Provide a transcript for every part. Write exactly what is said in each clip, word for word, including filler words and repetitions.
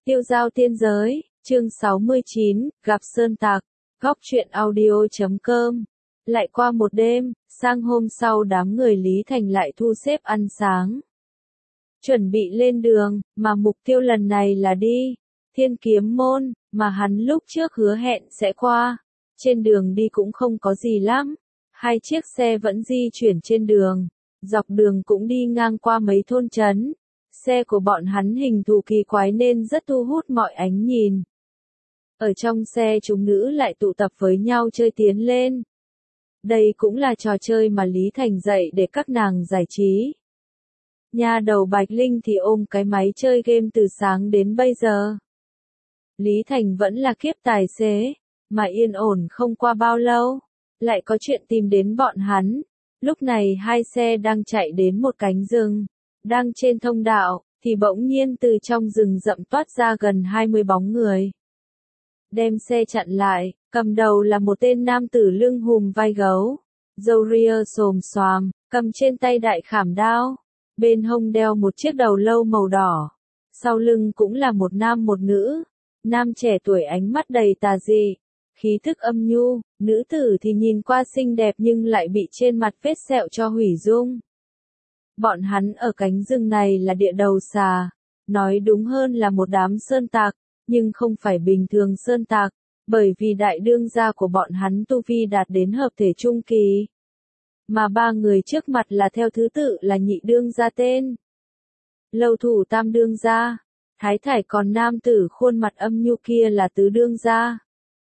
Tiêu giao tiên giới, chương sáu mươi chín, gặp sơn tặc, góc truyện audio chấm com. Lại qua một đêm, sang hôm sau đám người Lý Thành lại thu xếp ăn sáng. Chuẩn bị lên đường, mà mục tiêu lần này là đi Thiên Kiếm Môn, mà hắn lúc trước hứa hẹn sẽ qua. Trên đường đi cũng không có gì lắm, hai chiếc xe vẫn di chuyển trên đường, dọc đường cũng đi ngang qua mấy thôn trấn. Xe của bọn hắn hình thù kỳ quái nên rất thu hút mọi ánh nhìn. Ở trong xe chúng nữ lại tụ tập với nhau chơi tiến lên. Đây cũng là trò chơi mà Lý Thành dạy để các nàng giải trí. Nha đầu Bạch Linh thì ôm cái máy chơi game từ sáng đến bây giờ. Lý Thành vẫn là kiếp tài xế, mà yên ổn không qua bao lâu, lại có chuyện tìm đến bọn hắn. Lúc này hai xe đang chạy đến một cánh rừng. Đang trên thông đạo, thì bỗng nhiên từ trong rừng rậm toát ra gần hai mươi bóng người. Đem xe chặn lại, cầm đầu là một tên nam tử lưng hùm vai gấu, râu ria xồm xoàm, cầm trên tay đại khảm đao, bên hông đeo một chiếc đầu lâu màu đỏ. Sau lưng cũng là một nam một nữ, nam trẻ tuổi ánh mắt đầy tà dị, khí thức âm nhu, nữ tử thì nhìn qua xinh đẹp nhưng lại bị trên mặt vết sẹo cho hủy dung. Bọn hắn ở cánh rừng này là địa đầu xà, nói đúng hơn là một đám sơn tặc, nhưng không phải bình thường sơn tặc, bởi vì đại đương gia của bọn hắn tu vi đạt đến hợp thể trung kỳ. Mà ba người trước mặt là theo thứ tự là nhị đương gia tên Lâu Thủ tam đương gia, thái thải, còn nam tử khuôn mặt âm nhu kia là tứ đương gia.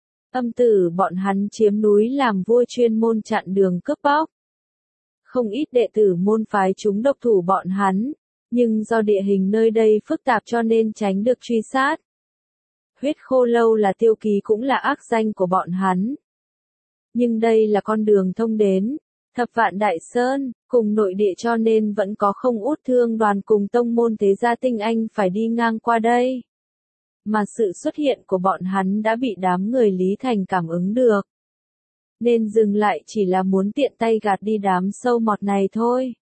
Âm tử bọn hắn chiếm núi làm vua chuyên môn chặn đường cướp bóc. Không ít đệ tử môn phái chúng độc thủ bọn hắn, nhưng do địa hình nơi đây phức tạp cho nên tránh được truy sát. Huyết khô lâu là tiêu ký cũng là ác danh của bọn hắn. Nhưng đây là con đường thông đến Thập Vạn Đại Sơn, cùng nội địa cho nên vẫn có không út thương đoàn cùng tông môn thế gia tinh anh phải đi ngang qua đây. Mà sự xuất hiện của bọn hắn đã bị đám người Lý Thành cảm ứng được. Nên dừng lại chỉ là muốn tiện tay gạt đi đám sâu mọt này thôi.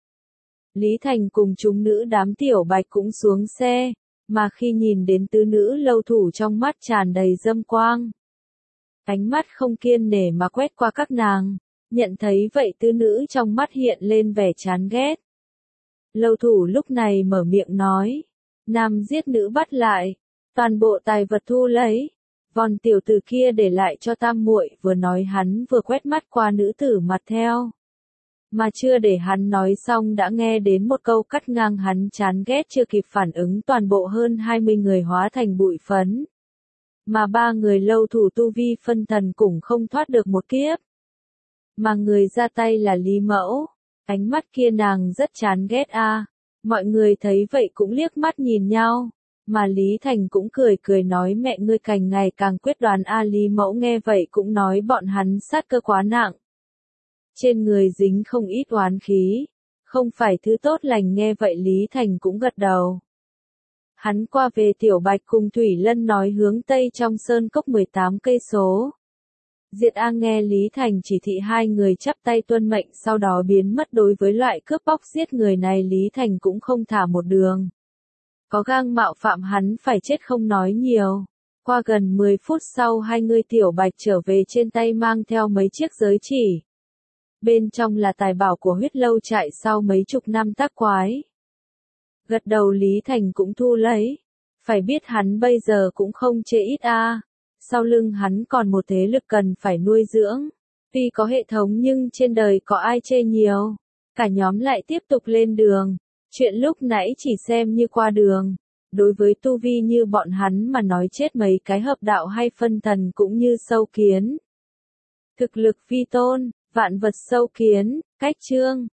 Lý Thành cùng chúng nữ đám tiểu bạch cũng xuống xe, mà khi nhìn đến tứ nữ Lâu Thủ trong mắt tràn đầy dâm quang. Ánh mắt không kiêng nể mà quét qua các nàng, nhận thấy vậy tứ nữ trong mắt hiện lên vẻ chán ghét. Lâu Thủ lúc này mở miệng nói, nam giết nữ bắt lại, toàn bộ tài vật thu lấy. Vòn tiểu tử kia để lại cho tam muội, vừa nói hắn vừa quét mắt qua nữ tử mặt theo. Mà chưa để hắn nói xong đã nghe đến một câu cắt ngang hắn chán ghét, chưa kịp phản ứng toàn bộ hơn hai mươi người hóa thành bụi phấn. Mà ba người Lâu Thủ tu vi phân thần cũng không thoát được một kiếp. Mà người ra tay là Lý Mẫu, ánh mắt kia nàng rất chán ghét a. À. Mọi người thấy vậy cũng liếc mắt nhìn nhau. Mà Lý Thành cũng cười cười nói mẹ ngươi càng ngày càng quyết đoán a. Lý Mẫu nghe vậy cũng nói bọn hắn sát cơ quá nặng. Trên người dính không ít oán khí, không phải thứ tốt lành. Nghe vậy Lý Thành cũng gật đầu. Hắn qua về Tiểu Bạch cùng Thủy Lân nói hướng tây trong sơn cốc mười tám cây số. Diệt A nghe Lý Thành chỉ thị hai người chắp tay tuân mệnh sau đó biến mất. Đối với loại cướp bóc giết người này Lý Thành cũng không thả một đường. Có gang mạo phạm hắn phải chết không nói nhiều. Qua gần mười phút sau hai người Tiểu Bạch trở về trên tay mang theo mấy chiếc giới chỉ. Bên trong là tài bảo của Huyết Lâu trại sau mấy chục năm tác quái. Gật đầu Lý Thành cũng thu lấy. Phải biết hắn bây giờ cũng không chê ít a. À. Sau lưng hắn còn một thế lực cần phải nuôi dưỡng. Tuy có hệ thống nhưng trên đời có ai chê nhiều. Cả nhóm lại tiếp tục lên đường. Chuyện lúc nãy chỉ xem như qua đường. Đối với tu vi như bọn hắn mà nói chết mấy cái hợp đạo hay phân thần cũng như sâu kiến. Thực lực vi tôn, vạn vật sâu kiến, cách chương.